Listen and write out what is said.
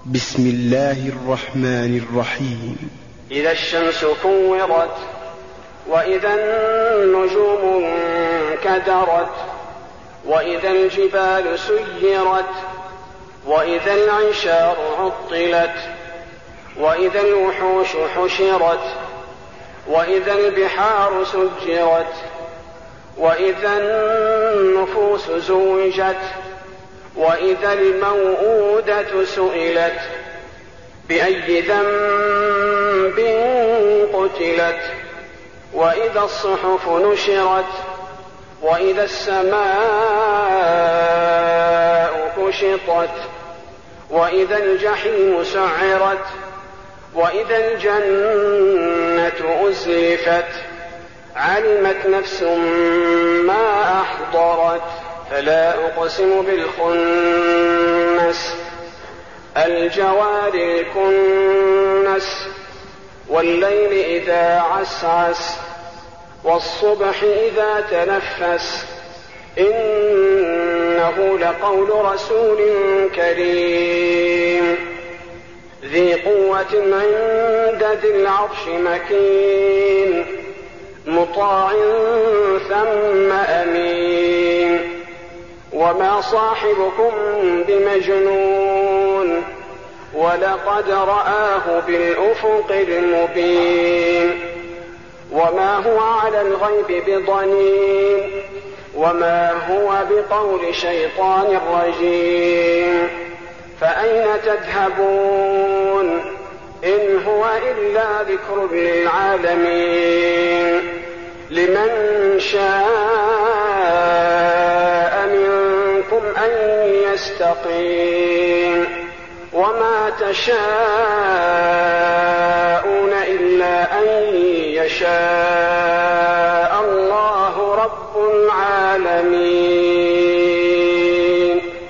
بسم الله الرحمن الرحيم. إذا الشمس كورت وإذا النجوم انكدرت وإذا الجبال سيرت وإذا العشار عطلت وإذا الوحوش حشرت وإذا البحار سجرت وإذا النفوس زوجت وإذا الموءودة سئلت بأي ذنب قتلت وإذا الصحف نشرت وإذا السماء كشطت وإذا الجحيم سعرت وإذا الجنة أزلفت علمت نفس ما أحضرت. فلا أقسم بالخنس الجوار الكنس والليل إذا عسعس والصبح إذا تنفس إنه لقول رسول كريم ذي قوة عند ذي العرش مكين مطاع ثم أمين وما صاحبكم بمجنون ولقد رآه بالأفق المبين وما هو على الغيب بضنين وما هو بقول شيطان رجيم فأين تذهبون إن هو إلا ذكر للعالمين لمن شاء منكم أن يستقيم وما تشاءون إلا أن يشاء الله رب العالمين.